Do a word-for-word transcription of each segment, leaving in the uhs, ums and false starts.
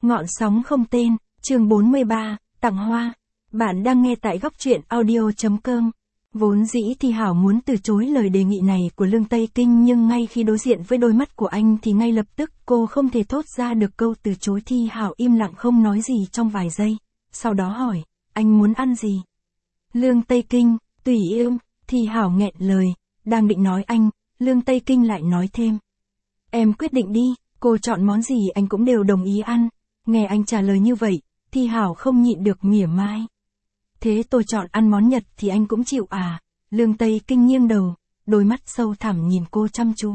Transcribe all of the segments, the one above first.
Ngọn sóng không tên, chương bốn mươi ba, tặng hoa. Bạn đang nghe tại góc truyện audio chấm com. Vốn dĩ Thi Hảo muốn từ chối lời đề nghị này của Lương Tây Kinh, nhưng ngay khi đối diện với đôi mắt của anh thì ngay lập tức cô không thể thốt ra được câu từ chối. Thi Hảo im lặng không nói gì trong vài giây, sau đó hỏi, anh muốn ăn gì? Lương Tây Kinh, tùy yêu. Thi Hảo nghẹn lời, đang định nói anh, Lương Tây Kinh lại nói thêm. Em quyết định đi, cô chọn món gì anh cũng đều đồng ý ăn. Nghe anh trả lời như vậy, Thi Hảo không nhịn được mỉa mai. Thế tôi chọn ăn món Nhật thì anh cũng chịu à? Lương Tây Kinh nghiêng đầu, đôi mắt sâu thẳm nhìn cô chăm chú.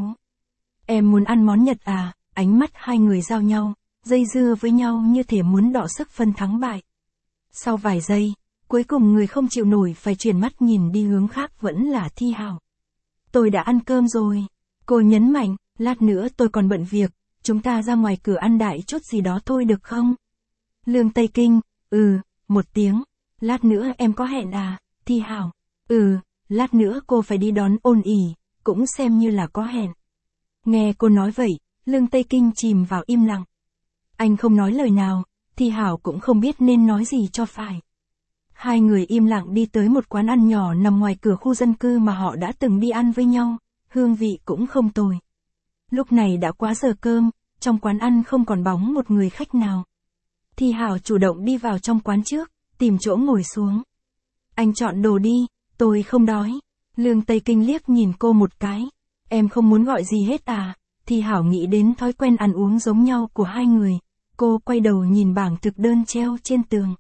Em muốn ăn món Nhật à? Ánh mắt hai người giao nhau, dây dưa với nhau như thể muốn đọ sức phân thắng bại. Sau vài giây, cuối cùng người không chịu nổi phải chuyển mắt nhìn đi hướng khác vẫn là Thi Hảo. Tôi đã ăn cơm rồi. Cô nhấn mạnh, lát nữa tôi còn bận việc, chúng ta ra ngoài cửa ăn đại chút gì đó thôi được không? Lương Tây Kinh, ừ, một tiếng. Lát nữa em có hẹn à? Thi Hảo, ừ, lát nữa cô phải đi đón Ôn ỉ, cũng xem như là có hẹn. Nghe cô nói vậy, Lương Tây Kinh chìm vào im lặng. Anh không nói lời nào, Thi Hảo cũng không biết nên nói gì cho phải. Hai người im lặng đi tới một quán ăn nhỏ nằm ngoài cửa khu dân cư mà họ đã từng đi ăn với nhau, hương vị cũng không tồi. Lúc này đã quá giờ cơm, trong quán ăn không còn bóng một người khách nào. Thi Hảo chủ động đi vào trong quán trước, tìm chỗ ngồi xuống. Anh chọn đồ đi, tôi không đói. Lương Tây Kinh liếc nhìn cô một cái. Em không muốn gọi gì hết à? Thi Hảo nghĩ đến thói quen ăn uống giống nhau của hai người. Cô quay đầu nhìn bảng thực đơn treo trên tường.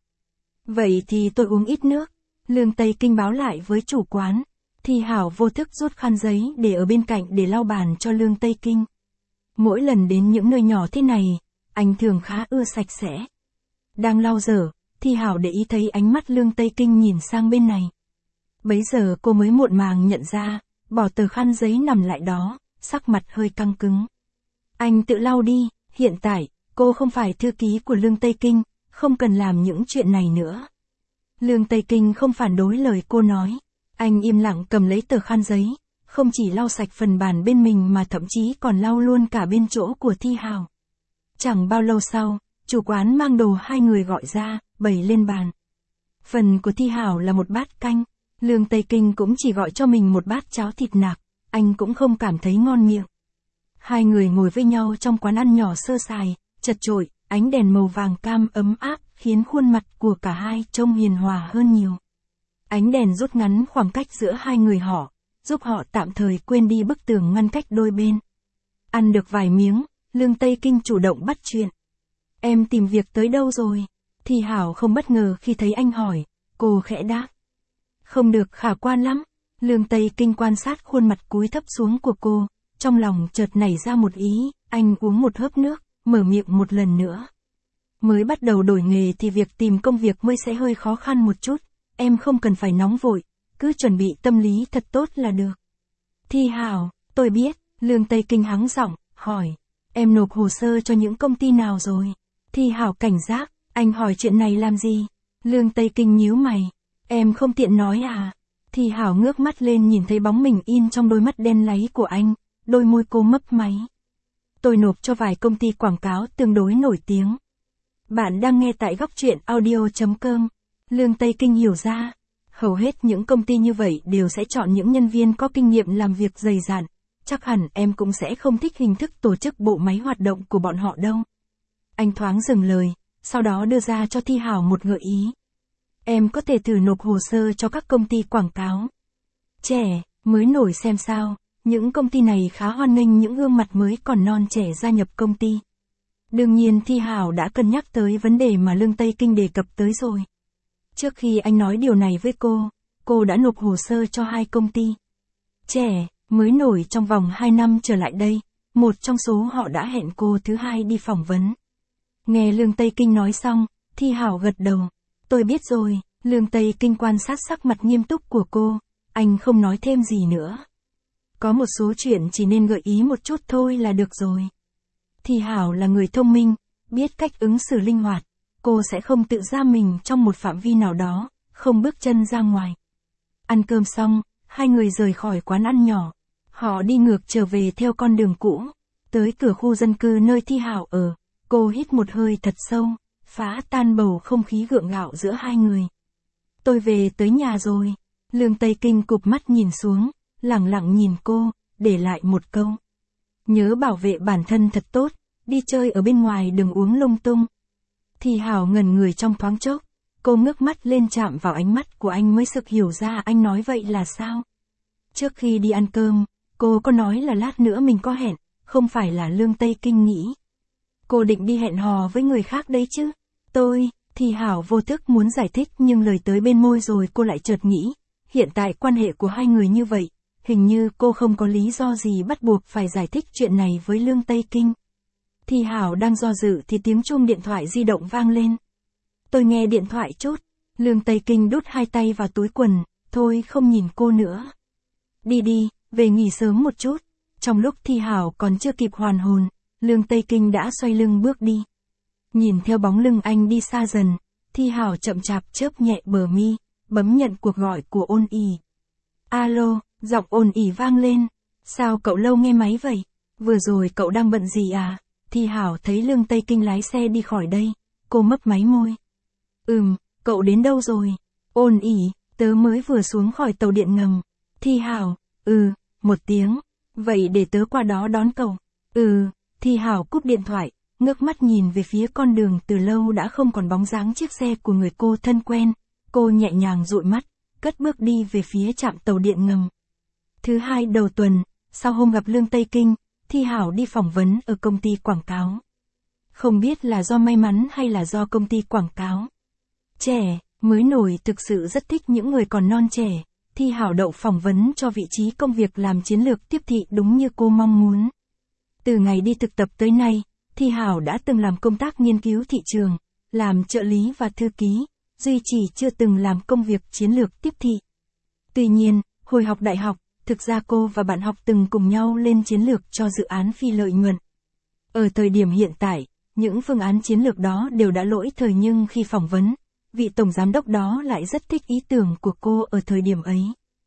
Vậy thì tôi uống ít nước. Lương Tây Kinh báo lại với chủ quán. Thi Hảo vô thức rút khăn giấy để ở bên cạnh để lau bàn cho Lương Tây Kinh. Mỗi lần đến những nơi nhỏ thế này, anh thường khá ưa sạch sẽ. Đang lau dở, Thi Hảo để ý thấy ánh mắt Lương Tây Kinh nhìn sang bên này. Bấy giờ cô mới muộn màng nhận ra, bỏ tờ khăn giấy nằm lại đó, sắc mặt hơi căng cứng. Anh tự lau đi, hiện tại, cô không phải thư ký của Lương Tây Kinh, không cần làm những chuyện này nữa. Lương Tây Kinh không phản đối lời cô nói. Anh im lặng cầm lấy tờ khăn giấy, không chỉ lau sạch phần bàn bên mình mà thậm chí còn lau luôn cả bên chỗ của Thi Hảo. Chẳng bao lâu sau, chủ quán mang đồ hai người gọi ra, bày lên bàn. Phần của Thi Hảo là một bát canh, Lương Tây Kinh cũng chỉ gọi cho mình một bát cháo thịt nạc, anh cũng không cảm thấy ngon miệng. Hai người ngồi với nhau trong quán ăn nhỏ sơ sài, chật chội, ánh đèn màu vàng cam ấm áp khiến khuôn mặt của cả hai trông hiền hòa hơn nhiều. Ánh đèn rút ngắn khoảng cách giữa hai người họ, giúp họ tạm thời quên đi bức tường ngăn cách đôi bên. Ăn được vài miếng, Lương Tây Kinh chủ động bắt chuyện. Em tìm việc tới đâu rồi? Thi Hảo không bất ngờ khi thấy anh hỏi, cô khẽ đáp. Không được khả quan lắm. Lương Tây Kinh quan sát khuôn mặt cúi thấp xuống của cô, trong lòng chợt nảy ra một ý, anh uống một hớp nước, mở miệng một lần nữa. Mới bắt đầu đổi nghề thì việc tìm công việc mới sẽ hơi khó khăn một chút, em không cần phải nóng vội, cứ chuẩn bị tâm lý thật tốt là được. Thi Hảo, tôi biết. Lương Tây Kinh hắng giọng, hỏi, em nộp hồ sơ cho những công ty nào rồi? Thi Hảo cảnh giác, anh hỏi chuyện này làm gì? Lương Tây Kinh nhíu mày, em không tiện nói à? Thi Hảo ngước mắt lên nhìn thấy bóng mình in trong đôi mắt đen láy của anh, đôi môi cô mấp máy. Tôi nộp cho vài công ty quảng cáo tương đối nổi tiếng. Bạn đang nghe tại góc truyện audio chấm com. Lương Tây Kinh hiểu ra, hầu hết những công ty như vậy đều sẽ chọn những nhân viên có kinh nghiệm làm việc dày dặn. Chắc hẳn em cũng sẽ không thích hình thức tổ chức bộ máy hoạt động của bọn họ đâu. Anh thoáng dừng lời, sau đó đưa ra cho Thi Hảo một gợi ý. Em có thể thử nộp hồ sơ cho các công ty quảng cáo trẻ, mới nổi xem sao. Những công ty này khá hoan nghênh những gương mặt mới còn non trẻ gia nhập công ty. Đương nhiên Thi Hảo đã cân nhắc tới vấn đề mà Lương Tây Kinh đề cập tới rồi. Trước khi anh nói điều này với cô, cô đã nộp hồ sơ cho hai công ty trẻ, mới nổi trong vòng hai năm trở lại đây. Một trong số họ đã hẹn cô thứ hai đi phỏng vấn. Nghe Lương Tây Kinh nói xong, Thi Hảo gật đầu. Tôi biết rồi. Lương Tây Kinh quan sát sắc mặt nghiêm túc của cô, anh không nói thêm gì nữa. Có một số chuyện chỉ nên gợi ý một chút thôi là được rồi. Thi Hảo là người thông minh, biết cách ứng xử linh hoạt, cô sẽ không tự giam mình trong một phạm vi nào đó, không bước chân ra ngoài. Ăn cơm xong, hai người rời khỏi quán ăn nhỏ. Họ đi ngược trở về theo con đường cũ, tới cửa khu dân cư nơi Thi Hảo ở. Cô hít một hơi thật sâu, phá tan bầu không khí gượng gạo giữa hai người. Tôi về tới nhà rồi. Lương Tây Kinh cụp mắt nhìn xuống, lẳng lặng nhìn cô, để lại một câu. Nhớ bảo vệ bản thân thật tốt, đi chơi ở bên ngoài đừng uống lung tung. Thi Hảo ngẩn người trong thoáng chốc, cô ngước mắt lên chạm vào ánh mắt của anh mới sực hiểu ra anh nói vậy là sao. Trước khi đi ăn cơm, cô có nói là lát nữa mình có hẹn, không phải là Lương Tây Kinh nghĩ. Cô định đi hẹn hò với người khác đấy chứ. Tôi, Thi Hảo vô thức muốn giải thích nhưng lời tới bên môi rồi cô lại chợt nghĩ, hiện tại quan hệ của hai người như vậy, hình như cô không có lý do gì bắt buộc phải giải thích chuyện này với Lương Tây Kinh. Thi Hảo đang do dự thì tiếng chuông điện thoại di động vang lên. Tôi nghe điện thoại chút. Lương Tây Kinh đút hai tay vào túi quần, thôi không nhìn cô nữa. Đi đi, về nghỉ sớm một chút. Trong lúc Thi Hảo còn chưa kịp hoàn hồn, Lương Tây Kinh đã xoay lưng bước đi. Nhìn theo bóng lưng anh đi xa dần, Thi Hảo chậm chạp chớp nhẹ bờ mi, bấm nhận cuộc gọi của Ôn ỉ. Alo, giọng Ôn ỉ vang lên. Sao cậu lâu nghe máy vậy? Vừa rồi cậu đang bận gì à? Thi Hảo thấy Lương Tây Kinh lái xe đi khỏi đây, cô mấp máy môi. Ừm, cậu đến đâu rồi? Ôn ỉ, tớ mới vừa xuống khỏi tàu điện ngầm. Thi Hảo, ừ, một tiếng. Vậy để tớ qua đó đón cậu. Ừ, Thi Hảo cúp điện thoại, ngước mắt nhìn về phía con đường từ lâu đã không còn bóng dáng chiếc xe của người cô thân quen. Cô nhẹ nhàng dụi mắt, cất bước đi về phía trạm tàu điện ngầm. Thứ hai đầu tuần, sau hôm gặp Lương Tây Kinh, Thi Hảo đi phỏng vấn ở công ty quảng cáo. Không biết là do may mắn hay là do công ty quảng cáo. Trẻ, mới nổi thực sự rất thích những người còn non trẻ. Thi Hảo đậu phỏng vấn cho vị trí công việc làm chiến lược tiếp thị đúng như cô mong muốn. Từ ngày đi thực tập tới nay, Thi Hảo đã từng làm công tác nghiên cứu thị trường, làm trợ lý và thư ký, duy chỉ chưa từng làm công việc chiến lược tiếp thị. Tuy nhiên, hồi học đại học, thực ra cô và bạn học từng cùng nhau lên chiến lược cho dự án phi lợi nhuận. Ở thời điểm hiện tại, những phương án chiến lược đó đều đã lỗi thời nhưng khi phỏng vấn, vị tổng giám đốc đó lại rất thích ý tưởng của cô ở thời điểm ấy.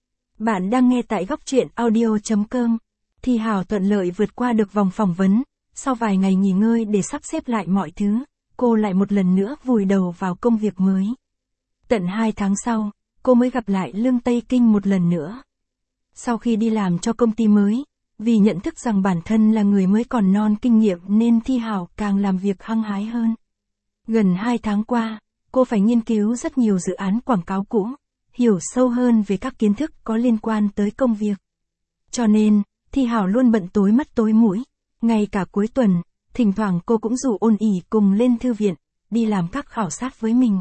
Bạn đang nghe tại góc truyện audio chấm com. Thi Hảo thuận lợi vượt qua được vòng phỏng vấn, sau vài ngày nghỉ ngơi để sắp xếp lại mọi thứ, cô lại một lần nữa vùi đầu vào công việc mới. Tận hai tháng sau, cô mới gặp lại Lương Tây Kinh một lần nữa. Sau khi đi làm cho công ty mới, vì nhận thức rằng bản thân là người mới còn non kinh nghiệm nên Thi Hảo càng làm việc hăng hái hơn. Gần hai tháng qua, cô phải nghiên cứu rất nhiều dự án quảng cáo cũ, hiểu sâu hơn về các kiến thức có liên quan tới công việc. Cho nên, Thi Hảo luôn bận tối mắt tối mũi, ngay cả cuối tuần, thỉnh thoảng cô cũng rủ Ôn ỉ cùng lên thư viện, đi làm các khảo sát với mình.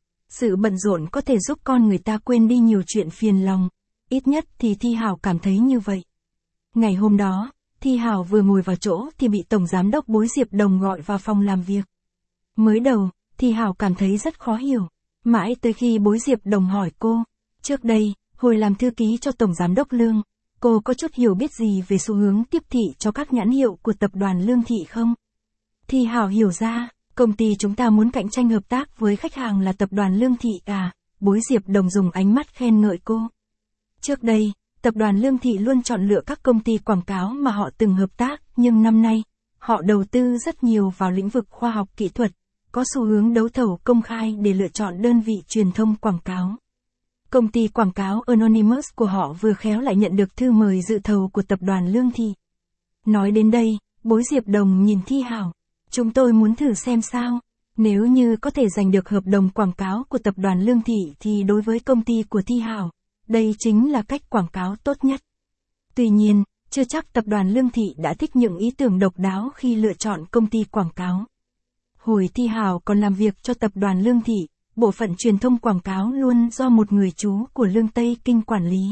Sự bận rộn có thể giúp con người ta quên đi nhiều chuyện phiền lòng, ít nhất thì Thi Hảo cảm thấy như vậy. Ngày hôm đó, Thi Hảo vừa ngồi vào chỗ thì bị Tổng Giám đốc Bối Diệp Đồng gọi vào phòng làm việc. Mới đầu, Thi Hảo cảm thấy rất khó hiểu, mãi tới khi Bối Diệp Đồng hỏi cô, trước đây, hồi làm thư ký cho Tổng Giám đốc Lương, cô có chút hiểu biết gì về xu hướng tiếp thị cho các nhãn hiệu của tập đoàn Lương Thị không? Thi Hảo hiểu ra, công ty chúng ta muốn cạnh tranh hợp tác với khách hàng là tập đoàn Lương Thị à, Bối Diệp Đồng dùng ánh mắt khen ngợi cô. Trước đây, tập đoàn Lương Thị luôn chọn lựa các công ty quảng cáo mà họ từng hợp tác, nhưng năm nay, họ đầu tư rất nhiều vào lĩnh vực khoa học kỹ thuật, có xu hướng đấu thầu công khai để lựa chọn đơn vị truyền thông quảng cáo. Công ty quảng cáo Anonymous của họ vừa khéo lại nhận được thư mời dự thầu của tập đoàn Lương Thị. Nói đến đây, Bối Diệp Đồng nhìn Thi Hảo. Chúng tôi muốn thử xem sao. Nếu như có thể giành được hợp đồng quảng cáo của tập đoàn Lương Thị thì đối với công ty của Thi Hảo, đây chính là cách quảng cáo tốt nhất. Tuy nhiên, chưa chắc tập đoàn Lương Thị đã thích những ý tưởng độc đáo khi lựa chọn công ty quảng cáo. Hồi Thi Hảo còn làm việc cho tập đoàn Lương Thị, bộ phận truyền thông quảng cáo luôn do một người chú của Lương Tây Kinh quản lý.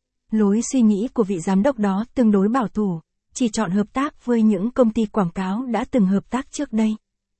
Lối suy nghĩ của vị giám đốc đó tương đối bảo thủ, chỉ chọn hợp tác với những công ty quảng cáo đã từng hợp tác trước đây.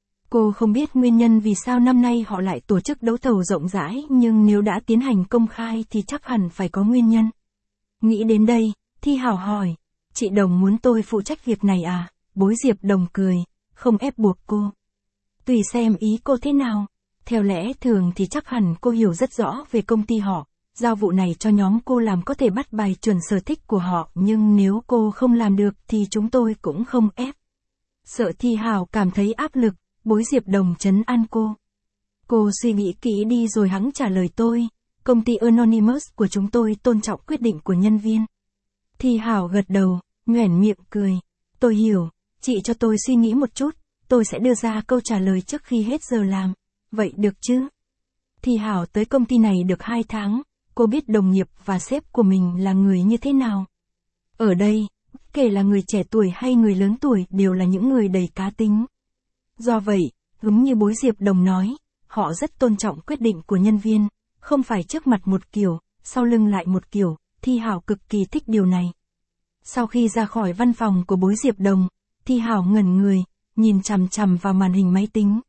Cô không biết nguyên nhân vì sao năm nay họ lại tổ chức đấu thầu rộng rãi, nhưng nếu đã tiến hành công khai thì chắc hẳn phải có nguyên nhân. Nghĩ đến đây, Thi Hảo hỏi, chị Đồng muốn tôi phụ trách việc này à? Bối Diệp Đồng cười, không ép buộc cô. Tùy xem ý cô thế nào. Theo lẽ thường thì chắc hẳn cô hiểu rất rõ về công ty họ, giao vụ này cho nhóm cô làm có thể bắt bài chuẩn sở thích của họ, nhưng nếu cô không làm được thì chúng tôi cũng không ép. Sợ Thi Hảo cảm thấy áp lực, Bối Diệp Đồng trấn an cô. Cô suy nghĩ kỹ đi rồi hẵng trả lời tôi, công ty Anonymous của chúng tôi tôn trọng quyết định của nhân viên. Thi Hảo gật đầu, nhoẻn miệng cười. Tôi hiểu, chị cho tôi suy nghĩ một chút, tôi sẽ đưa ra câu trả lời trước khi hết giờ làm. Vậy được chứ? Thi Hảo tới công ty này được hai tháng, cô biết đồng nghiệp và sếp của mình là người như thế nào. Ở đây, kể là người trẻ tuổi hay người lớn tuổi đều là những người đầy cá tính. Do vậy, giống như Bối Diệp Đồng nói, họ rất tôn trọng quyết định của nhân viên, không phải trước mặt một kiểu, sau lưng lại một kiểu. Thi Hảo cực kỳ thích điều này. Sau khi ra khỏi văn phòng của Bối Diệp Đồng, Thi Hảo ngẩn người, nhìn chằm chằm vào màn hình máy tính.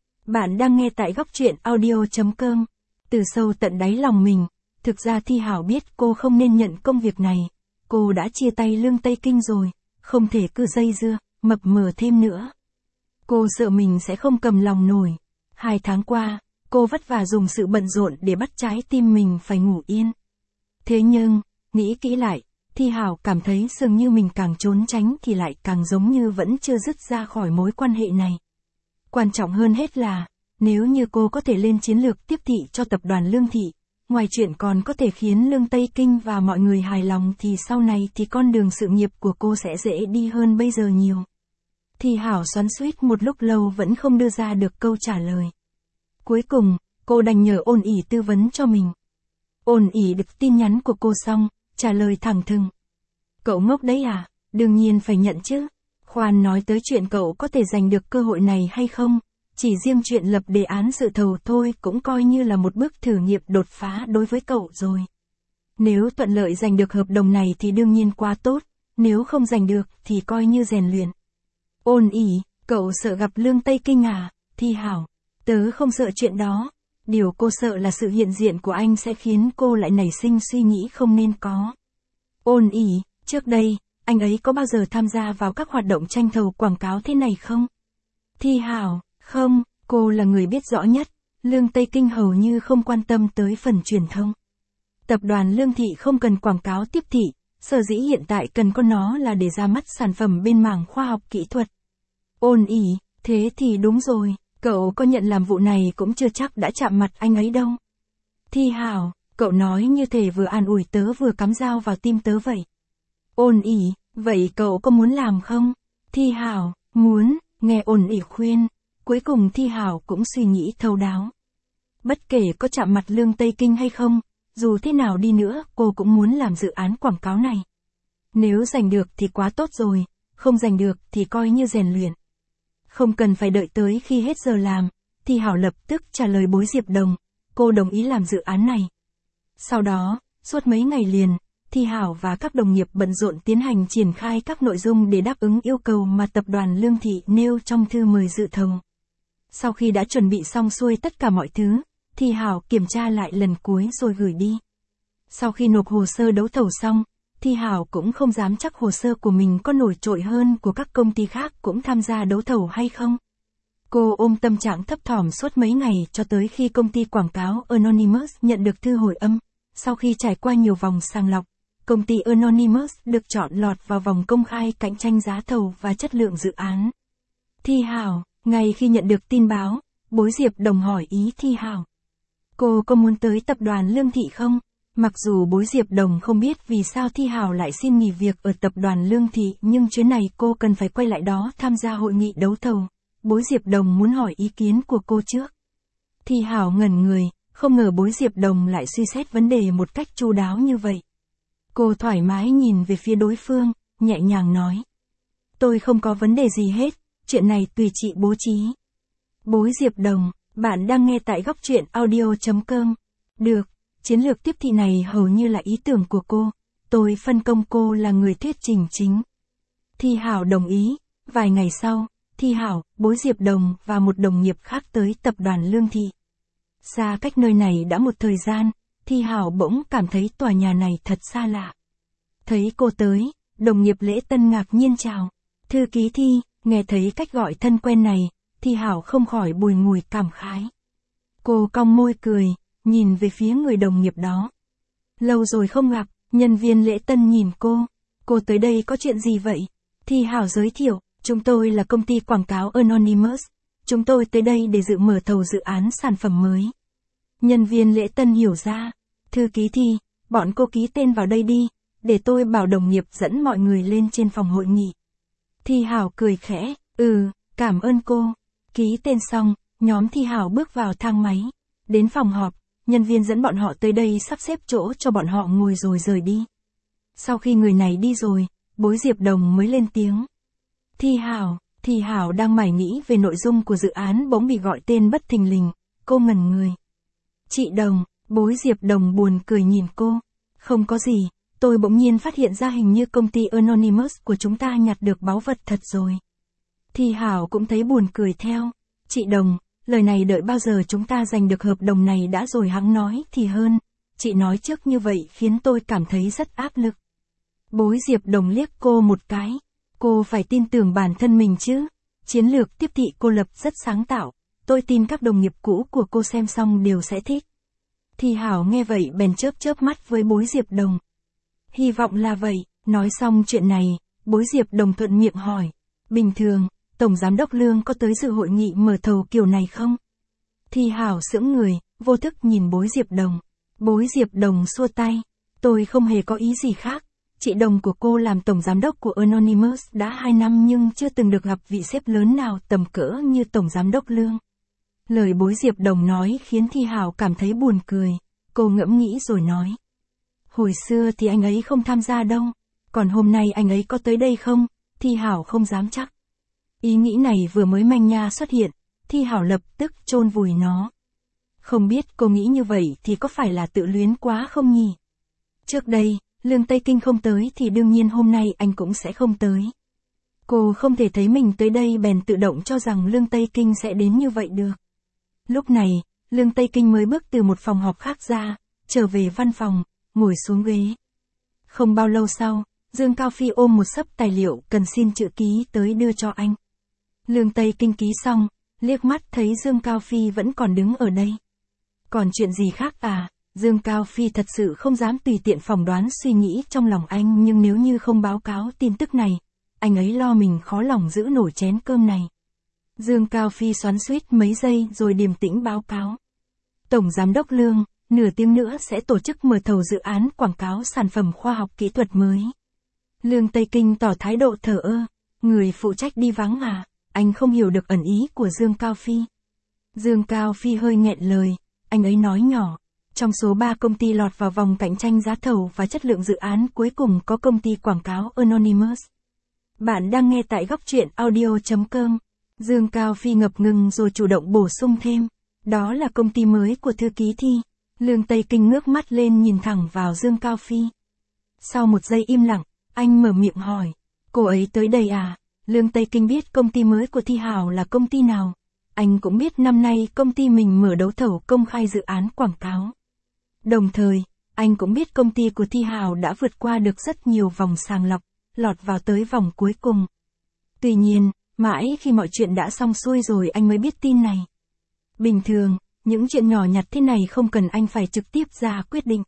Bạn đang nghe tại góc truyện audio.com. Từ sâu tận đáy lòng mình, thực ra Thi Hảo biết cô không nên nhận công việc này. Cô đã chia tay Lương Tây Kinh rồi, không thể cứ dây dưa, mập mờ thêm nữa. Cô sợ mình sẽ không cầm lòng nổi. Hai tháng qua, cô vất vả dùng sự bận rộn để bắt trái tim mình phải ngủ yên. Thế nhưng, nghĩ kỹ lại, Thi Hảo cảm thấy dường như mình càng trốn tránh thì lại càng giống như vẫn chưa dứt ra khỏi mối quan hệ này. Quan trọng hơn hết là, nếu như cô có thể lên chiến lược tiếp thị cho tập đoàn Lương Thị, ngoài chuyện còn có thể khiến Lương Tây Kinh và mọi người hài lòng thì sau này thì con đường sự nghiệp của cô sẽ dễ đi hơn bây giờ nhiều. Thi Hảo xoắn xuýt một lúc lâu vẫn không đưa ra được câu trả lời. Cuối cùng, cô đành nhờ Ôn ỉ tư vấn cho mình. Ôn ỉ được tin nhắn của cô xong, trả lời thẳng thừng. Cậu ngốc đấy à, đương nhiên phải nhận chứ. Khoan nói tới chuyện cậu có thể giành được cơ hội này hay không, chỉ riêng chuyện lập đề án dự thầu thôi cũng coi như là một bước thử nghiệm đột phá đối với cậu rồi. Nếu thuận lợi giành được hợp đồng này thì đương nhiên quá tốt, nếu không giành được thì coi như rèn luyện. Ôn ỉ, cậu sợ gặp Lương Tây Kinh à? Thi Hảo, tớ không sợ chuyện đó. Điều cô sợ là sự hiện diện của anh sẽ khiến cô lại nảy sinh suy nghĩ không nên có. Ôn ỉ, trước đây, anh ấy có bao giờ tham gia vào các hoạt động tranh thầu quảng cáo thế này không? Thi Hảo, không, cô là người biết rõ nhất. Lương Tây Kinh hầu như không quan tâm tới phần truyền thông. Tập đoàn Lương Thị không cần quảng cáo tiếp thị, sở dĩ hiện tại cần có nó là để ra mắt sản phẩm bên mảng khoa học kỹ thuật. Ôn ỉ, thế thì đúng rồi. Cậu có nhận làm vụ này cũng chưa chắc đã chạm mặt anh ấy đâu. Thi Hảo, cậu nói như thể vừa an ủi tớ vừa cắm dao vào tim tớ vậy. Ôn ỉ, vậy cậu có muốn làm không? Thi Hảo, muốn, nghe Ôn ỉ khuyên. Cuối cùng Thi Hảo cũng suy nghĩ thấu đáo. Bất kể có chạm mặt Lương Tây Kinh hay không, dù thế nào đi nữa cô cũng muốn làm dự án quảng cáo này. Nếu giành được thì quá tốt rồi, không giành được thì coi như rèn luyện. Không cần phải đợi tới khi hết giờ làm, Thi Hảo lập tức trả lời Bối Diệp Đồng, cô đồng ý làm dự án này. Sau đó, suốt mấy ngày liền, Thi Hảo và các đồng nghiệp bận rộn tiến hành triển khai các nội dung để đáp ứng yêu cầu mà tập đoàn Lương Thị nêu trong thư mời dự thầu. Sau khi đã chuẩn bị xong xuôi tất cả mọi thứ, Thi Hảo kiểm tra lại lần cuối rồi gửi đi. Sau khi nộp hồ sơ đấu thầu xong, Thi Hảo cũng không dám chắc hồ sơ của mình có nổi trội hơn của các công ty khác cũng tham gia đấu thầu hay không. Cô ôm tâm trạng thấp thỏm suốt mấy ngày cho tới khi công ty quảng cáo Anonymous nhận được thư hồi âm. Sau khi trải qua nhiều vòng sàng lọc, công ty Anonymous được chọn lọt vào vòng công khai cạnh tranh giá thầu và chất lượng dự án. Thi Hảo, ngay khi nhận được tin báo, Bối Diệp Đồng hỏi ý Thi Hảo. Cô có muốn tới tập đoàn Lương Thị không? Mặc dù Bối Diệp Đồng không biết vì sao Thi Hảo lại xin nghỉ việc ở tập đoàn Lương Thị nhưng chuyến này cô cần phải quay lại đó tham gia hội nghị đấu thầu. Bối Diệp Đồng muốn hỏi ý kiến của cô trước. Thi Hảo ngẩn người, không ngờ Bối Diệp Đồng lại suy xét vấn đề một cách chu đáo như vậy. Cô thoải mái nhìn về phía đối phương, nhẹ nhàng nói. Tôi không có vấn đề gì hết, chuyện này tùy chị bố trí. Bối Diệp Đồng, bạn đang nghe tại góc truyện audio.com. Được, chiến lược tiếp thị này hầu như là ý tưởng của cô, tôi phân công cô là người thuyết trình chính. Thi Hảo đồng ý, vài ngày sau, Thi Hảo, Bối Diệp Đồng và một đồng nghiệp khác tới tập đoàn Lương Thị. Xa cách nơi này đã một thời gian, Thi Hảo bỗng cảm thấy tòa nhà này thật xa lạ. Thấy cô tới, đồng nghiệp Lễ Tân ngạc nhiên chào. Thư ký Thi, nghe thấy cách gọi thân quen này, Thi Hảo không khỏi bùi ngùi cảm khái. Cô cong môi cười, nhìn về phía người đồng nghiệp đó. Lâu rồi không gặp, nhân viên Lễ Tân nhìn cô. Cô tới đây có chuyện gì vậy? Thi Hảo giới thiệu, Chúng tôi là công ty quảng cáo Anonymous. Chúng tôi tới đây để dự mở thầu dự án sản phẩm mới. Nhân viên lễ tân hiểu ra. Thư ký Thi, bọn cô ký tên vào đây đi, để tôi bảo đồng nghiệp dẫn mọi người lên trên phòng hội nghị. Thi Hảo cười khẽ, ừ, cảm ơn cô. Ký tên xong, nhóm Thi Hảo bước vào thang máy. Đến phòng họp, nhân viên dẫn bọn họ tới đây sắp xếp chỗ cho bọn họ ngồi rồi rời đi. Sau khi người này đi rồi, Bối Diệp Đồng mới lên tiếng. Thi Hảo, Thi Hảo đang mải nghĩ về nội dung của dự án bỗng bị gọi tên bất thình lình, cô ngẩn người. Chị Đồng, Bối Diệp Đồng buồn cười nhìn cô. Không có gì, tôi bỗng nhiên phát hiện ra hình như công ty Anonymous của chúng ta nhặt được báu vật thật rồi. Thi Hảo cũng thấy buồn cười theo. Chị Đồng, lời này đợi bao giờ chúng ta giành được hợp đồng này đã rồi hẵng nói thì hơn. Chị nói trước như vậy khiến tôi cảm thấy rất áp lực. Bối Diệp Đồng liếc cô một cái. Cô phải tin tưởng bản thân mình chứ. Chiến lược tiếp thị cô lập rất sáng tạo. Tôi tin các đồng nghiệp cũ của cô xem xong đều sẽ thích. Thi Hảo nghe vậy bèn chớp chớp mắt với Bối Diệp Đồng. Hy vọng là vậy. Nói xong chuyện này, Bối Diệp Đồng thuận miệng hỏi. Bình thường, Tổng Giám đốc Lương có tới dự hội nghị mở thầu kiểu này không? Thi Hảo sững người, vô thức nhìn Bối Diệp Đồng. Bối Diệp Đồng xua tay. Tôi không hề có ý gì khác. Chị Đồng của cô làm Tổng Giám đốc của Anonymous đã hai năm nhưng chưa từng được gặp vị sếp lớn nào tầm cỡ như Tổng Giám đốc Lương. Lời Bối Diệp Đồng nói khiến Thi Hảo cảm thấy buồn cười. Cô ngẫm nghĩ rồi nói. Hồi xưa thì anh ấy không tham gia đâu. Còn hôm nay anh ấy có tới đây không? Thi Hảo không dám chắc. Ý nghĩ này vừa mới manh nha xuất hiện, Thi Hảo lập tức chôn vùi nó. Không biết cô nghĩ như vậy thì có phải là tự luyến quá không nhỉ? Trước đây, Lương Tây Kinh không tới thì đương nhiên hôm nay anh cũng sẽ không tới. Cô không thể thấy mình tới đây bèn tự động cho rằng Lương Tây Kinh sẽ đến như vậy được. Lúc này, Lương Tây Kinh mới bước từ một phòng họp khác ra, trở về văn phòng, ngồi xuống ghế. Không bao lâu sau, Dương Cao Phi ôm một xấp tài liệu cần xin chữ ký tới đưa cho anh. Lương Tây Kinh ký xong, liếc mắt thấy Dương Cao Phi vẫn còn đứng ở đây. Còn chuyện gì khác à? Dương Cao Phi thật sự không dám tùy tiện phỏng đoán suy nghĩ trong lòng anh nhưng nếu như không báo cáo tin tức này, anh ấy lo mình khó lòng giữ nổi chén cơm này. Dương Cao Phi xoắn xuýt mấy giây rồi điềm tĩnh báo cáo. Tổng Giám đốc Lương, nửa tiếng nữa sẽ tổ chức mở thầu dự án quảng cáo sản phẩm khoa học kỹ thuật mới. Lương Tây Kinh tỏ thái độ thờ ơ, người phụ trách đi vắng à, anh không hiểu được ẩn ý của Dương Cao Phi. Dương Cao Phi hơi nghẹn lời, anh ấy nói nhỏ. Trong số ba công ty lọt vào vòng cạnh tranh giá thầu và chất lượng dự án cuối cùng có công ty quảng cáo Anonymous. Bạn đang nghe tại góc truyện audio chấm com. Dương Cao Phi ngập ngừng rồi chủ động bổ sung thêm. Đó là công ty mới của thư ký Thi. Lương Tây Kinh ngước mắt lên nhìn thẳng vào Dương Cao Phi. Sau một giây im lặng, anh mở miệng hỏi. Cô ấy tới đây à? Lương Tây Kinh biết công ty mới của Thi Hảo là công ty nào. Anh cũng biết năm nay công ty mình mở đấu thầu công khai dự án quảng cáo. Đồng thời, anh cũng biết công ty của Thi Hảo đã vượt qua được rất nhiều vòng sàng lọc, lọt vào tới vòng cuối cùng. Tuy nhiên, mãi khi mọi chuyện đã xong xuôi rồi anh mới biết tin này. Bình thường, những chuyện nhỏ nhặt thế này không cần anh phải trực tiếp ra quyết định.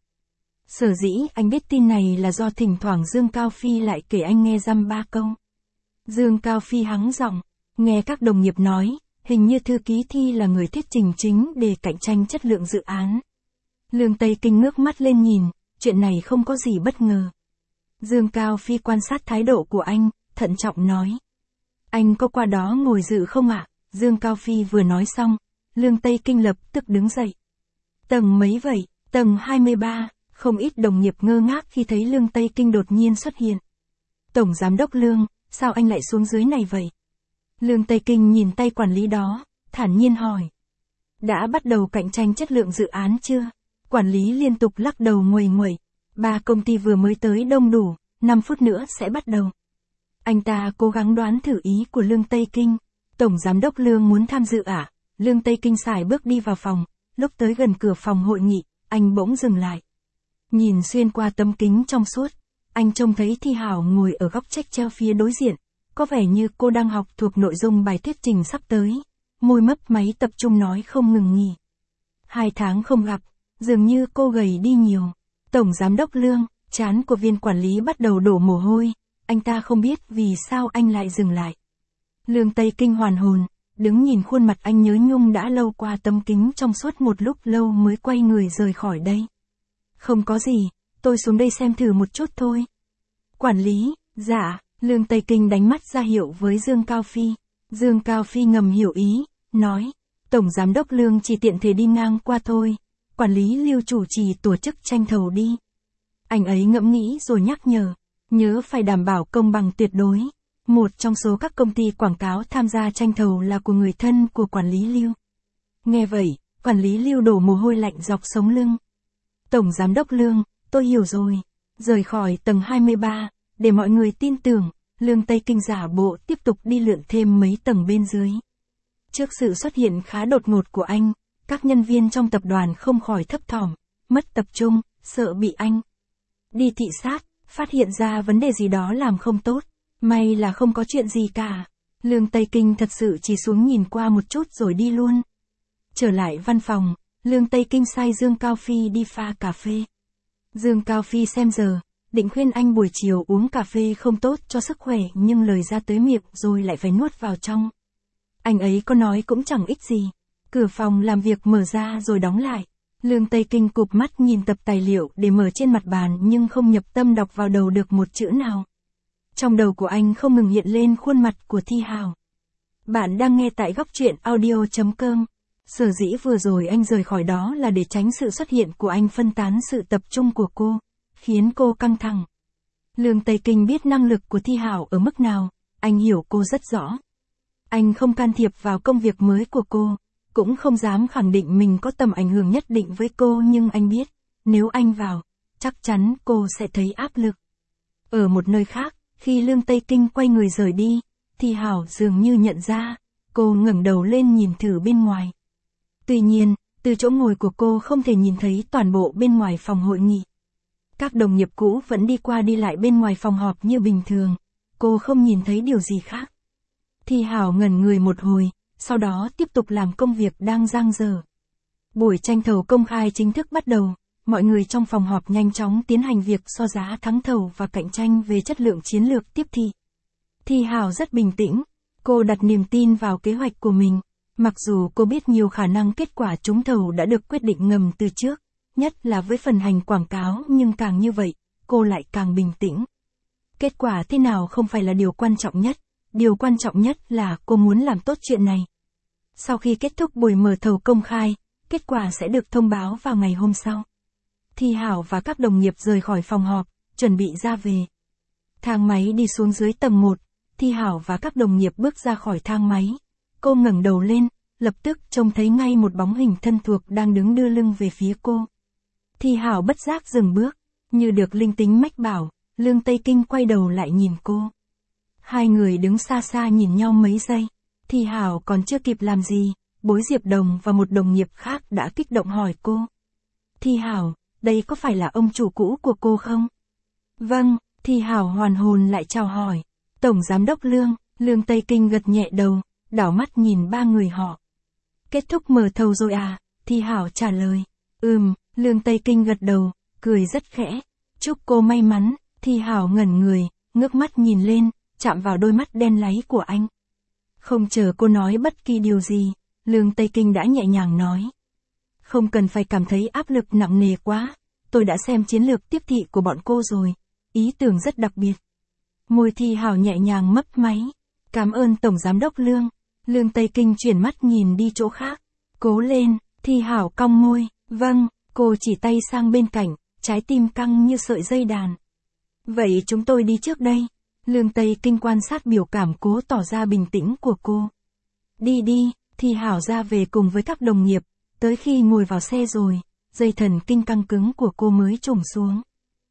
Sở dĩ anh biết tin này là do thỉnh thoảng Dương Cao Phi lại kể anh nghe dăm ba câu. Dương Cao Phi hắng giọng, nghe các đồng nghiệp nói, hình như thư ký Thi là người thuyết trình chính để cạnh tranh chất lượng dự án. Lương Tây Kinh ngước mắt lên nhìn, chuyện này không có gì bất ngờ. Dương Cao Phi quan sát thái độ của anh, thận trọng nói. Anh có qua đó ngồi dự không ạ? Dương Cao Phi vừa nói xong, Lương Tây Kinh lập tức đứng dậy. Tầng mấy vậy? Tầng hai mươi ba, không ít đồng nghiệp ngơ ngác khi thấy Lương Tây Kinh đột nhiên xuất hiện. Tổng Giám đốc Lương, sao anh lại xuống dưới này vậy? Lương Tây Kinh nhìn tay quản lý đó, thản nhiên hỏi. Đã bắt đầu cạnh tranh chất lượng dự án chưa? Quản lý liên tục lắc đầu nguầy nguẩy. Ba công ty vừa mới tới đông đủ, năm phút nữa sẽ bắt đầu. Anh ta cố gắng đoán thử ý của Lương Tây Kinh. Tổng Giám đốc Lương muốn tham dự à? Lương Tây Kinh sải bước đi vào phòng, lúc tới gần cửa phòng hội nghị, anh bỗng dừng lại. Nhìn xuyên qua tấm kính trong suốt, anh trông thấy Thi Hảo ngồi ở góc chếch treo phía đối diện, có vẻ như cô đang học thuộc nội dung bài thuyết trình sắp tới, môi mấp máy tập trung nói không ngừng nghỉ. Hai tháng không gặp, dường như cô gầy đi nhiều. Tổng Giám đốc Lương, trán của viên quản lý bắt đầu đổ mồ hôi, anh ta không biết vì sao anh lại dừng lại. Lương Tây Kinh hoàn hồn, đứng nhìn khuôn mặt anh nhớ nhung đã lâu qua tấm kính trong suốt một lúc lâu mới quay người rời khỏi đây. Không có gì, tôi xuống đây xem thử một chút thôi. Quản lý, dạ, Lương Tây Kinh đánh mắt ra hiệu với Dương Cao Phi. Dương Cao Phi ngầm hiểu ý, nói, Tổng Giám đốc Lương chỉ tiện thể đi ngang qua thôi, quản lý Lưu chủ trì tổ chức tranh thầu đi. Anh ấy ngẫm nghĩ rồi nhắc nhở, nhớ phải đảm bảo công bằng tuyệt đối. Một trong số các công ty quảng cáo tham gia tranh thầu là của người thân của quản lý Lưu. Nghe vậy, quản lý Lưu đổ mồ hôi lạnh dọc sống lưng. Tổng Giám đốc Lương, tôi hiểu rồi. Rời khỏi tầng hai mươi ba, để mọi người tin tưởng, Lương Tây Kinh giả bộ tiếp tục đi lượn thêm mấy tầng bên dưới. Trước sự xuất hiện khá đột ngột của anh, các nhân viên trong tập đoàn không khỏi thấp thỏm, mất tập trung, sợ bị anh đi thị sát, phát hiện ra vấn đề gì đó làm không tốt. May là không có chuyện gì cả. Lương Tây Kinh thật sự chỉ xuống nhìn qua một chút rồi đi luôn. Trở lại văn phòng, Lương Tây Kinh sai Dương Cao Phi đi pha cà phê. Dương Cao Phi xem giờ, định khuyên anh buổi chiều uống cà phê không tốt cho sức khỏe nhưng lời ra tới miệng rồi lại phải nuốt vào trong. Anh ấy có nói cũng chẳng ích gì. Cửa phòng làm việc mở ra rồi đóng lại. Lương Tây Kinh cụp mắt nhìn tập tài liệu để mở trên mặt bàn nhưng không nhập tâm đọc vào đầu được một chữ nào. Trong đầu của anh không ngừng hiện lên khuôn mặt của Thi Hào. Bạn đang nghe tại góc truyện audio chấm com. Sở dĩ vừa rồi anh rời khỏi đó là để tránh sự xuất hiện của anh phân tán sự tập trung của cô, khiến cô căng thẳng. Lương Tây Kinh biết năng lực của Thi Hào ở mức nào, anh hiểu cô rất rõ. Anh không can thiệp vào công việc mới của cô, cũng không dám khẳng định mình có tầm ảnh hưởng nhất định với cô nhưng anh biết, nếu anh vào, chắc chắn cô sẽ thấy áp lực. Ở một nơi khác, khi Lương Tây Kinh quay người rời đi, Thi Hào dường như nhận ra, cô ngẩng đầu lên nhìn thử bên ngoài. Tuy nhiên, từ chỗ ngồi của cô không thể nhìn thấy toàn bộ bên ngoài phòng hội nghị. Các đồng nghiệp cũ vẫn đi qua đi lại bên ngoài phòng họp như bình thường, cô không nhìn thấy điều gì khác. Thi Hào ngẩn người một hồi, sau đó tiếp tục làm công việc đang dang dở. Buổi tranh thầu công khai chính thức bắt đầu, mọi người trong phòng họp nhanh chóng tiến hành việc so giá thắng thầu và cạnh tranh về chất lượng chiến lược tiếp thị. Thi Hào rất bình tĩnh, cô đặt niềm tin vào kế hoạch của mình, mặc dù cô biết nhiều khả năng kết quả trúng thầu đã được quyết định ngầm từ trước, nhất là với phần hành quảng cáo nhưng càng như vậy, cô lại càng bình tĩnh. Kết quả thế nào không phải là điều quan trọng nhất, điều quan trọng nhất là cô muốn làm tốt chuyện này. Sau khi kết thúc buổi mở thầu công khai, kết quả sẽ được thông báo vào ngày hôm sau. Thi Hào và các đồng nghiệp rời khỏi phòng họp, chuẩn bị ra về. Thang máy đi xuống dưới tầng một, Thi Hào và các đồng nghiệp bước ra khỏi thang máy. Cô ngẩng đầu lên, lập tức trông thấy ngay một bóng hình thân thuộc đang đứng đưa lưng về phía cô. Thi Hào bất giác dừng bước, như được linh tính mách bảo, Lương Tây Kinh quay đầu lại nhìn cô. Hai người đứng xa xa nhìn nhau mấy giây, Thi Hào còn chưa kịp làm gì, Bối Diệp Đồng và một đồng nghiệp khác đã kích động hỏi cô. Thi Hào, đây có phải là ông chủ cũ của cô không? Vâng, Thi Hào hoàn hồn lại chào hỏi. Tổng Giám đốc Lương, Lương Tây Kinh gật nhẹ đầu, đảo mắt nhìn ba người họ. Kết thúc mở thầu rồi à? Thi Hào trả lời. Ừm, Lương Tây Kinh gật đầu, cười rất khẽ. Chúc cô may mắn. Thi Hào ngẩn người, ngước mắt nhìn lên, chạm vào đôi mắt đen láy của anh. Không chờ cô nói bất kỳ điều gì, Lương Tây Kinh đã nhẹ nhàng nói. Không cần phải cảm thấy áp lực nặng nề quá, tôi đã xem chiến lược tiếp thị của bọn cô rồi, ý tưởng rất đặc biệt. Môi Thi Hào nhẹ nhàng mấp máy. Cảm ơn Tổng Giám đốc Lương. Lương Tây Kinh chuyển mắt nhìn đi chỗ khác. Cố lên, Thi Hào cong môi. Vâng, cô chỉ tay sang bên cạnh, trái tim căng như sợi dây đàn. Vậy chúng tôi đi trước đây. Lương Tây Kinh quan sát biểu cảm cố tỏ ra bình tĩnh của cô. Đi đi, Thi Hào ra về cùng với các đồng nghiệp, tới khi ngồi vào xe rồi, dây thần kinh căng cứng của cô mới trùng xuống.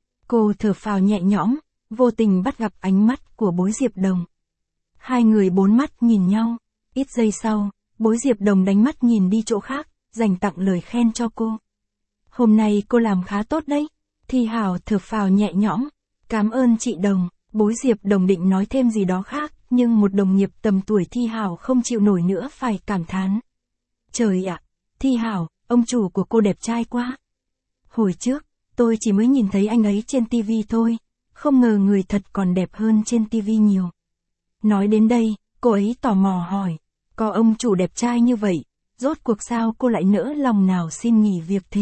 Cô thở phào nhẹ nhõm, vô tình bắt gặp ánh mắt của Bối Diệp Đồng. Hai người bốn mắt nhìn nhau, ít giây sau, Bối Diệp Đồng đánh mắt nhìn đi chỗ khác, dành tặng lời khen cho cô. Hôm nay cô làm khá tốt đấy. Thi Hào thở phào nhẹ nhõm. Cảm ơn chị Đồng. Bối Diệp Đồng định nói thêm gì đó khác, nhưng một đồng nghiệp tầm tuổi Thi Hào không chịu nổi nữa phải cảm thán. Trời ạ, Thi Hào, ông chủ của cô đẹp trai quá. Hồi trước, tôi chỉ mới nhìn thấy anh ấy trên tivi thôi, không ngờ người thật còn đẹp hơn trên tivi nhiều. Nói đến đây, Cô ấy tò mò hỏi, có ông chủ đẹp trai như vậy, rốt cuộc sao cô lại nỡ lòng nào xin nghỉ việc thế?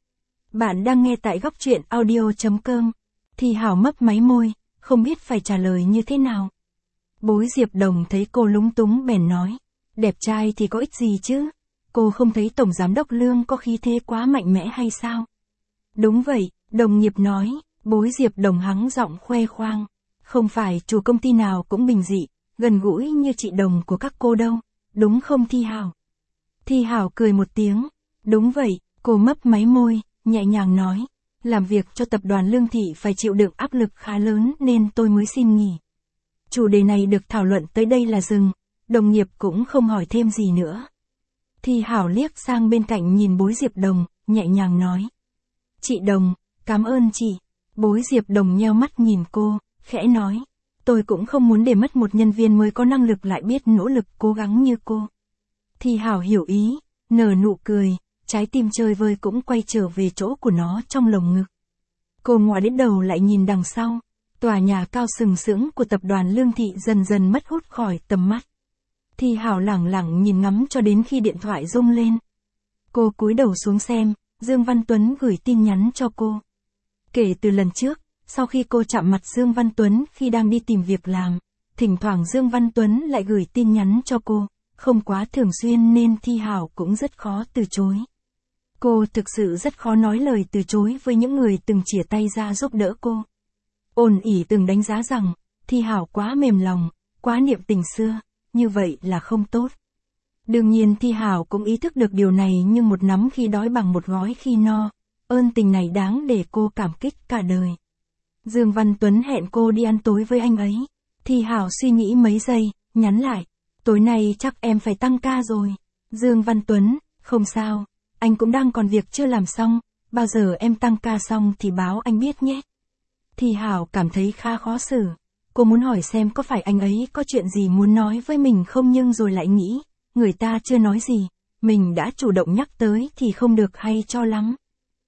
Bạn đang nghe tại góc truyện audio chấm com. Thi Hảo mấp máy môi, không biết phải trả lời như thế nào. Bối Diệp Đồng thấy cô lúng túng bèn nói, đẹp trai thì có ích gì chứ? Cô không thấy Tổng Giám đốc Lương có khí thế quá mạnh mẽ hay sao? Đúng vậy, đồng nghiệp nói. Bối Diệp Đồng hắng giọng khoe khoang. Không phải chủ công ty nào cũng bình dị, gần gũi như chị Đồng của các cô đâu, đúng không Thi Hảo? Thi Hảo cười một tiếng. Đúng vậy, cô mấp máy môi, nhẹ nhàng nói. Làm việc cho tập đoàn Lương Thị phải chịu đựng áp lực khá lớn nên tôi mới xin nghỉ. Chủ đề này được thảo luận tới đây là dừng, đồng nghiệp cũng không hỏi thêm gì nữa. Thi Hảo liếc sang bên cạnh nhìn Bối Diệp Đồng, nhẹ nhàng nói. Chị Đồng, cảm ơn chị. Bối Diệp Đồng nheo mắt nhìn cô, khẽ nói. Tôi cũng không muốn để mất một nhân viên mới có năng lực lại biết nỗ lực cố gắng như cô. Thi Hảo hiểu ý, nở nụ cười, trái tim chơi vơi cũng quay trở về chỗ của nó trong lồng ngực. Cô ngoái đến đầu lại nhìn đằng sau, tòa nhà cao sừng sững của tập đoàn Lương Thị dần dần mất hút khỏi tầm mắt. Thi Hảo lẳng lặng nhìn ngắm cho đến khi điện thoại rung lên. Cô cúi đầu xuống xem, Dương Văn Tuấn gửi tin nhắn cho cô. Kể từ lần trước, sau khi cô chạm mặt Dương Văn Tuấn khi đang đi tìm việc làm, thỉnh thoảng Dương Văn Tuấn lại gửi tin nhắn cho cô, không quá thường xuyên nên Thi Hảo cũng rất khó từ chối. Cô thực sự rất khó nói lời từ chối với những người từng chìa tay ra giúp đỡ cô. Ôn ỉ từng đánh giá rằng, Thi Hảo quá mềm lòng, quá niệm tình xưa, như vậy là không tốt. Đương nhiên Thi Hảo cũng ý thức được điều này nhưng một nắm khi đói bằng một gói khi no, ơn tình này đáng để cô cảm kích cả đời. Dương Văn Tuấn hẹn cô đi ăn tối với anh ấy. Thi Hảo suy nghĩ mấy giây, nhắn lại. Tối nay chắc em phải tăng ca rồi. Dương Văn Tuấn, không sao, anh cũng đang còn việc chưa làm xong, bao giờ em tăng ca xong thì báo anh biết nhé. Thi Hảo cảm thấy khá khó xử. Cô muốn hỏi xem có phải anh ấy có chuyện gì muốn nói với mình không nhưng rồi lại nghĩ, người ta chưa nói gì, mình đã chủ động nhắc tới thì không được hay cho lắm.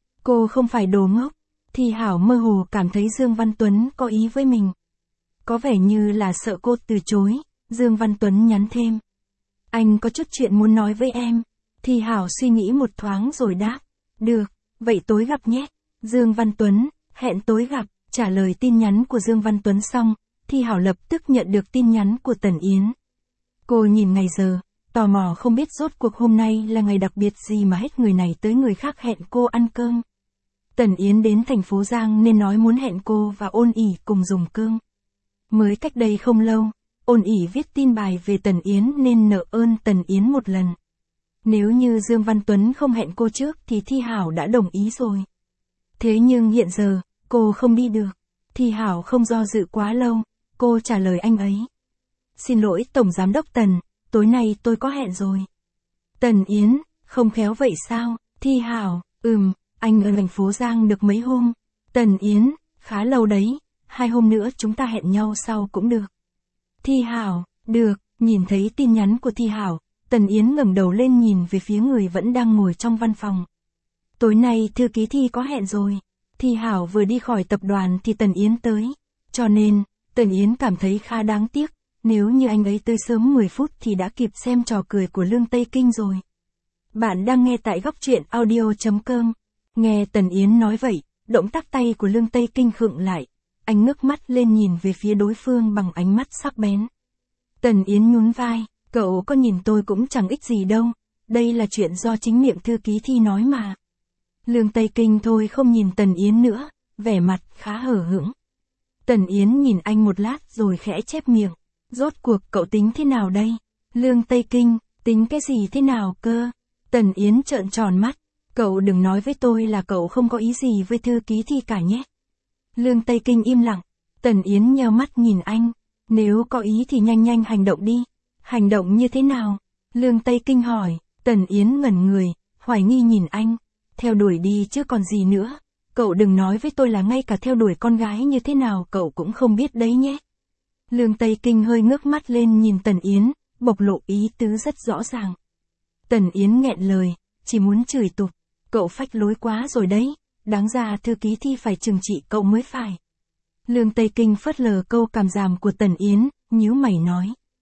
Cô không phải đồ ngốc. Thi Hảo mơ hồ cảm thấy Dương Văn Tuấn có ý với mình. Có vẻ như là sợ cô từ chối, Dương Văn Tuấn nhắn thêm. Anh có chút chuyện muốn nói với em. Thi Hảo suy nghĩ một thoáng rồi đáp. Được, vậy tối gặp nhé. Dương Văn Tuấn, hẹn tối gặp. Trả lời tin nhắn của Dương Văn Tuấn xong, Thi Hảo lập tức nhận được tin nhắn của Tần Yến. Cô nhìn ngày giờ, tò mò không biết rốt cuộc hôm nay là ngày đặc biệt gì mà hết người này tới người khác hẹn cô ăn cơm. Tần Yến đến thành phố Giang nên nói muốn hẹn cô và Ôn ỉ cùng dùng cơm. Mới cách đây không lâu, Ôn ỉ viết tin bài về Tần Yến nên nợ ơn Tần Yến một lần. Nếu như Dương Văn Tuấn không hẹn cô trước thì Thi Hảo đã đồng ý rồi. Thế nhưng hiện giờ, cô không đi được. Thi Hảo không do dự quá lâu, cô trả lời anh ấy. Xin lỗi Tổng Giám đốc Tần, tối nay tôi có hẹn rồi. Tần Yến, không khéo vậy sao? Thi Hảo, ừm, anh ở thành phố Giang được mấy hôm. Tần Yến, khá lâu đấy, hai hôm nữa chúng ta hẹn nhau sau cũng được. Thi Hảo, được, nhìn thấy tin nhắn của Thi Hảo, Tần Yến ngẩng đầu lên nhìn về phía người vẫn đang ngồi trong văn phòng. Tối nay thư ký Thi có hẹn rồi. Thi Hảo vừa đi khỏi tập đoàn thì Tần Yến tới. Cho nên, Tần Yến cảm thấy khá đáng tiếc, nếu như anh ấy tới sớm mười phút thì đã kịp xem trò cười của Lương Tây Kinh rồi. Bạn đang nghe tại góc truyện audio chấm com. Nghe Tần Yến nói vậy, động tác tay của Lương Tây Kinh khựng lại. Anh ngước mắt lên nhìn về phía đối phương bằng ánh mắt sắc bén. Tần Yến nhún vai, cậu có nhìn tôi cũng chẳng ích gì đâu, đây là chuyện do chính miệng thư ký Thi nói mà. Lương Tây Kinh thôi không nhìn Tần Yến nữa, vẻ mặt khá hờ hững. Tần Yến nhìn anh một lát rồi khẽ chép miệng. Rốt cuộc cậu tính thế nào đây? Lương Tây Kinh, tính cái gì thế nào cơ? Tần Yến trợn tròn mắt. Cậu đừng nói với tôi là cậu không có ý gì với thư ký Thi cả nhé. Lương Tây Kinh im lặng. Tần Yến nheo mắt nhìn anh. Nếu có ý thì nhanh nhanh hành động đi. Hành động như thế nào? Lương Tây Kinh hỏi. Tần Yến ngẩn người, hoài nghi nhìn anh. Theo đuổi đi chứ còn gì nữa. Cậu đừng nói với tôi là ngay cả theo đuổi con gái như thế nào cậu cũng không biết đấy nhé. Lương Tây Kinh hơi ngước mắt lên nhìn Tần Yến, bộc lộ ý tứ rất rõ ràng. Tần Yến nghẹn lời, chỉ muốn chửi tục. Cậu phách lối quá rồi đấy, đáng ra thư ký Thi phải trừng trị cậu mới phải. Lương Tây Kinh phớt lờ câu càm ràm của Tần Yến, nhíu mày nói.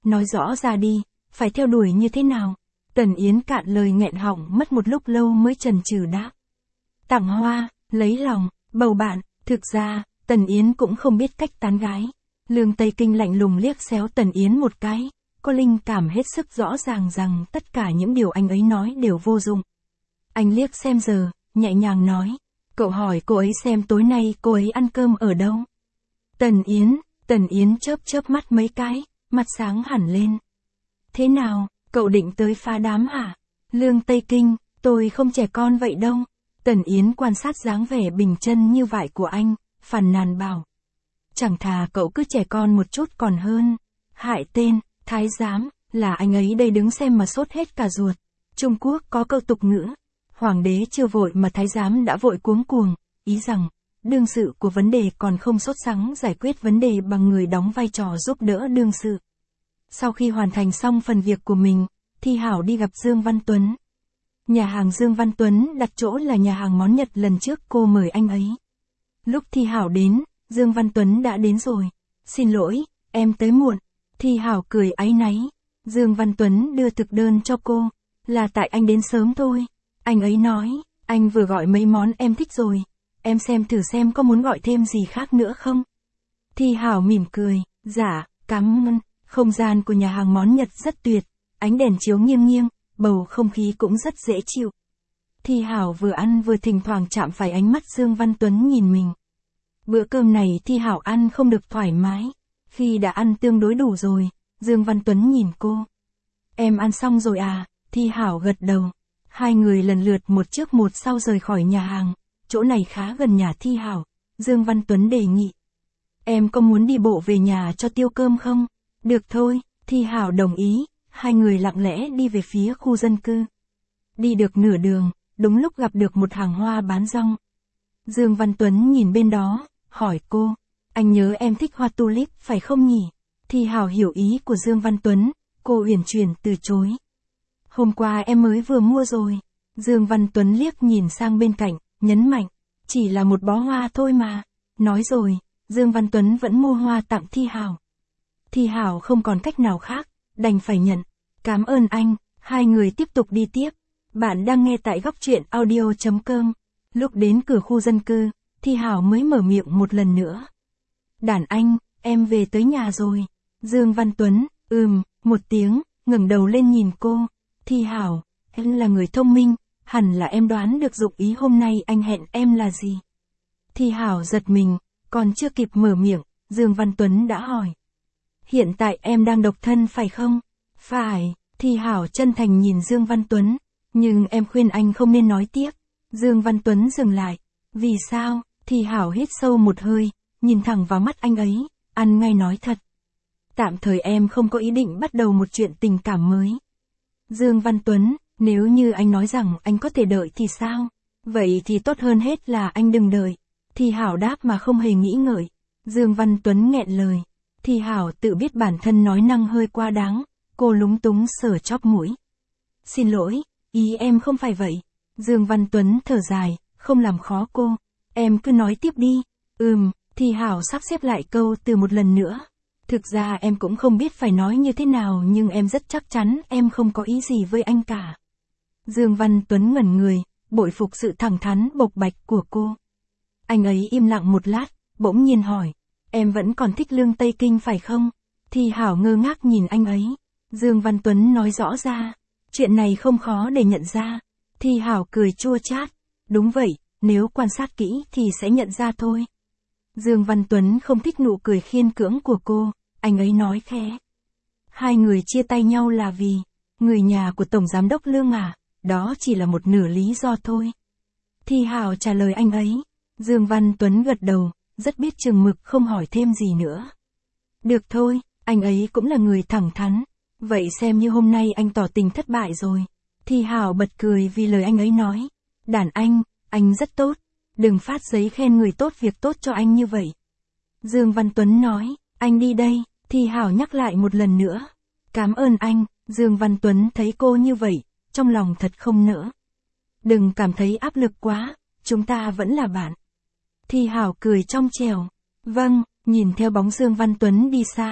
nói rõ ra đi, phải theo đuổi như thế nào? Tần Yến cạn lời nghẹn họng mất một lúc lâu mới chần chừ đáp. Tặng hoa, lấy lòng, bầu bạn, thực ra, Tần Yến cũng không biết cách tán gái. Lương Tây Kinh lạnh lùng liếc xéo Tần Yến một cái, có linh cảm hết sức rõ ràng rằng tất cả những điều anh ấy nói đều vô dụng. Anh liếc xem giờ, nhẹ nhàng nói, cậu hỏi cô ấy xem tối nay cô ấy ăn cơm ở đâu. Tần Yến, Tần Yến chớp chớp mắt mấy cái, mặt sáng hẳn lên. Thế nào, cậu định tới phá đám hả? Lương Tây Kinh, tôi không trẻ con vậy đâu. Tần Yến quan sát dáng vẻ bình chân như vậy của anh, phàn nàn bảo. Chẳng thà cậu cứ trẻ con một chút còn hơn. Hại tên, thái giám, là anh ấy đây đứng xem mà sốt hết cả ruột. Trung Quốc có câu tục ngữ, hoàng đế chưa vội mà thái giám đã vội cuống cuồng, ý rằng, đương sự của vấn đề còn không sốt sắng giải quyết vấn đề bằng người đóng vai trò giúp đỡ đương sự. Sau khi hoàn thành xong phần việc của mình, Thi Hảo đi gặp Dương Văn Tuấn. Nhà hàng Dương Văn Tuấn đặt chỗ là nhà hàng món Nhật lần trước cô mời anh ấy. Lúc Thi Hảo đến, Dương Văn Tuấn đã đến rồi. Xin lỗi, em tới muộn. Thi Hảo cười áy náy. Dương Văn Tuấn đưa thực đơn cho cô. Là tại anh đến sớm thôi. Anh ấy nói, anh vừa gọi mấy món em thích rồi. Em xem thử xem có muốn gọi thêm gì khác nữa không? Thi Hảo mỉm cười. Dạ, cảm ơn. Không gian của nhà hàng món Nhật rất tuyệt. Ánh đèn chiếu nghiêng nghiêng, bầu không khí cũng rất dễ chịu. Thi Hảo vừa ăn vừa thỉnh thoảng chạm phải ánh mắt Dương Văn Tuấn nhìn mình. Bữa cơm này Thi Hảo ăn không được thoải mái. Khi đã ăn tương đối đủ rồi, Dương Văn Tuấn nhìn cô. Em ăn xong rồi à? Thi Hảo gật đầu. Hai người lần lượt một trước một sau rời khỏi nhà hàng. Chỗ này khá gần nhà Thi Hảo. Dương Văn Tuấn đề nghị. Em có muốn đi bộ về nhà cho tiêu cơm không? Được thôi, Thi Hảo đồng ý. Hai người lặng lẽ đi về phía khu dân cư. Đi được nửa đường, đúng lúc gặp được một hàng hoa bán rong. Dương Văn Tuấn nhìn bên đó, hỏi cô, anh nhớ em thích hoa tulip phải không nhỉ? Thi Hảo hiểu ý của Dương Văn Tuấn, cô uyển chuyển từ chối. Hôm qua em mới vừa mua rồi. Dương Văn Tuấn liếc nhìn sang bên cạnh, nhấn mạnh, chỉ là một bó hoa thôi mà. Nói rồi, Dương Văn Tuấn vẫn mua hoa tặng Thi Hảo. Thi Hảo không còn cách nào khác, đành phải nhận. Cảm ơn anh, hai người tiếp tục đi tiếp. Bạn đang nghe tại góc truyện audio chấm com. Lúc đến cửa khu dân cư, Thi Hảo mới mở miệng một lần nữa. Đàn anh, em về tới nhà rồi. Dương Văn Tuấn, ừm, một tiếng, ngẩng đầu lên nhìn cô. Thi Hảo, em là người thông minh, hẳn là em đoán được dụng ý hôm nay anh hẹn em là gì. Thi Hảo giật mình, còn chưa kịp mở miệng, Dương Văn Tuấn đã hỏi. Hiện tại em đang độc thân phải không? Phải, Thi Hảo chân thành nhìn Dương Văn Tuấn, nhưng em khuyên anh không nên nói tiếp. Dương Văn Tuấn dừng lại. Vì sao? Thi Hảo hít sâu một hơi, nhìn thẳng vào mắt anh ấy, ăn ngay nói thật. Tạm thời em không có ý định bắt đầu một chuyện tình cảm mới. Dương Văn Tuấn, nếu như anh nói rằng anh có thể đợi thì sao? Vậy thì tốt hơn hết là anh đừng đợi. Thi Hảo đáp mà không hề nghĩ ngợi. Dương Văn Tuấn nghẹn lời. Thi Hảo tự biết bản thân nói năng hơi quá đáng, cô lúng túng sờ chóp mũi. Xin lỗi, ý em không phải vậy. Dương Văn Tuấn thở dài, không làm khó cô. Em cứ nói tiếp đi. Ừm, Thi Hảo sắp xếp lại câu từ một lần nữa. Thực ra em cũng không biết phải nói như thế nào nhưng em rất chắc chắn em không có ý gì với anh cả. Dương Văn Tuấn ngẩn người, bội phục sự thẳng thắn bộc bạch của cô. Anh ấy im lặng một lát, bỗng nhiên hỏi. Em vẫn còn thích Lương Tây Kinh phải không? Thi Hảo ngơ ngác nhìn anh ấy. Dương Văn Tuấn nói rõ ra. Chuyện này không khó để nhận ra. Thi Hảo cười chua chát. Đúng vậy, nếu quan sát kỹ thì sẽ nhận ra thôi. Dương Văn Tuấn không thích nụ cười khiên cưỡng của cô. Anh ấy nói khẽ. Hai người chia tay nhau là vì người nhà của Tổng Giám đốc Lương à? Đó chỉ là một nửa lý do thôi. Thi Hảo trả lời anh ấy. Dương Văn Tuấn gật đầu, rất biết chừng mực không hỏi thêm gì nữa. Được thôi, anh ấy cũng là người thẳng thắn. Vậy xem như hôm nay anh tỏ tình thất bại rồi. Thi Hảo bật cười vì lời anh ấy nói. Đàn anh, anh rất tốt. Đừng phát giấy khen người tốt việc tốt cho anh như vậy. Dương Văn Tuấn nói, anh đi đây. Thi Hảo nhắc lại một lần nữa. Cảm ơn anh. Dương Văn Tuấn thấy cô như vậy, trong lòng thật không nỡ. Đừng cảm thấy áp lực quá, chúng ta vẫn là bạn. Thi Hảo cười trong trẻo. Vâng, nhìn theo bóng Dương Văn Tuấn đi xa,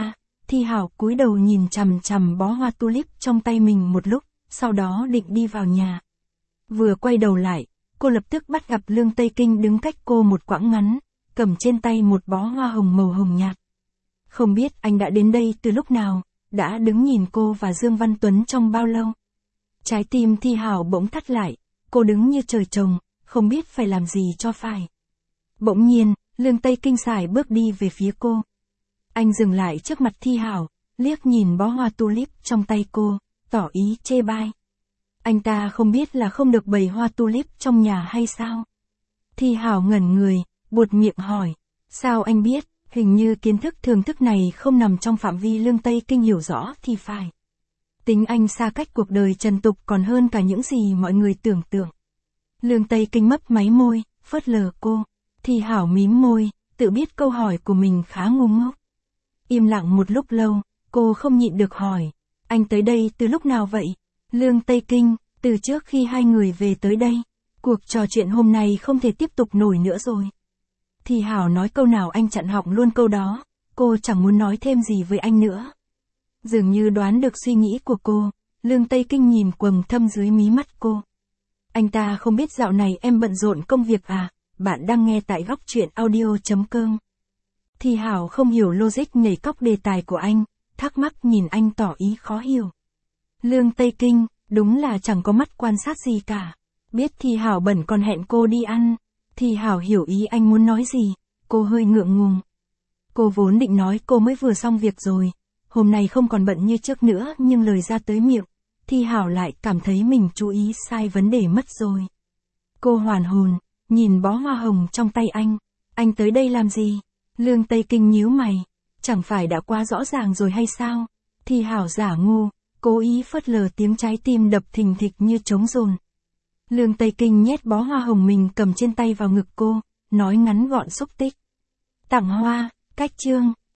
Thi Hảo cúi đầu nhìn chằm chằm bó hoa tulip trong tay mình một lúc, sau đó định đi vào nhà. Vừa quay đầu lại, cô lập tức bắt gặp Lương Tây Kinh đứng cách cô một quãng ngắn, cầm trên tay một bó hoa hồng màu hồng nhạt. Không biết anh đã đến đây từ lúc nào, đã đứng nhìn cô và Dương Văn Tuấn trong bao lâu. Trái tim Thi Hảo bỗng thắt lại, cô đứng như trời trồng, không biết phải làm gì cho phải. Bỗng nhiên, Lương Tây Kinh sải bước đi về phía cô. Anh dừng lại trước mặt Thi Hảo, liếc nhìn bó hoa tulip trong tay cô, tỏ ý chê bai. Anh ta không biết là không được bày hoa tulip trong nhà hay sao? Thi Hảo ngẩn người, buột miệng hỏi. Sao anh biết? Hình như kiến thức thưởng thức này không nằm trong phạm vi Lương Tây Kinh hiểu rõ thì phải. Tính anh xa cách cuộc đời trần tục còn hơn cả những gì mọi người tưởng tượng. Lương Tây Kinh mấp máy môi, phớt lờ cô. Thi Hảo mím môi, tự biết câu hỏi của mình khá ngu ngốc. Im lặng một lúc lâu, cô không nhịn được hỏi. Anh tới đây từ lúc nào vậy? Lương Tây Kinh, từ trước khi hai người về tới đây. Cuộc trò chuyện hôm nay không thể tiếp tục nổi nữa rồi. Thi Hảo nói câu nào anh chặn họng luôn câu đó, cô chẳng muốn nói thêm gì với anh nữa. Dường như đoán được suy nghĩ của cô, Lương Tây Kinh nhìn quầng thâm dưới mí mắt cô. Anh ta không biết dạo này em bận rộn công việc à, bạn đang nghe tại góc truyện audio.com. Thi Hảo không hiểu logic nhảy cóc đề tài của anh, thắc mắc nhìn anh tỏ ý khó hiểu. Lương Tây Kinh, đúng là chẳng có mắt quan sát gì cả. Biết Thi Hảo bận còn hẹn cô đi ăn. Thi Hảo hiểu ý anh muốn nói gì, cô hơi ngượng ngùng. Cô vốn định nói cô mới vừa xong việc rồi, hôm nay không còn bận như trước nữa, nhưng lời ra tới miệng, Thi Hảo lại cảm thấy mình chú ý sai vấn đề mất rồi. Cô hoàn hồn, nhìn bó hoa hồng trong tay anh. Anh tới đây làm gì? Lương Tây Kinh nhíu mày, chẳng phải đã quá rõ ràng rồi hay sao? Thi Hảo giả ngu, cố ý phớt lờ tiếng trái tim đập thình thịch như trống dồn. Lương Tây Kinh nhét bó hoa hồng mình cầm trên tay vào ngực cô, nói ngắn gọn xúc tích. Tặng hoa, cách chương.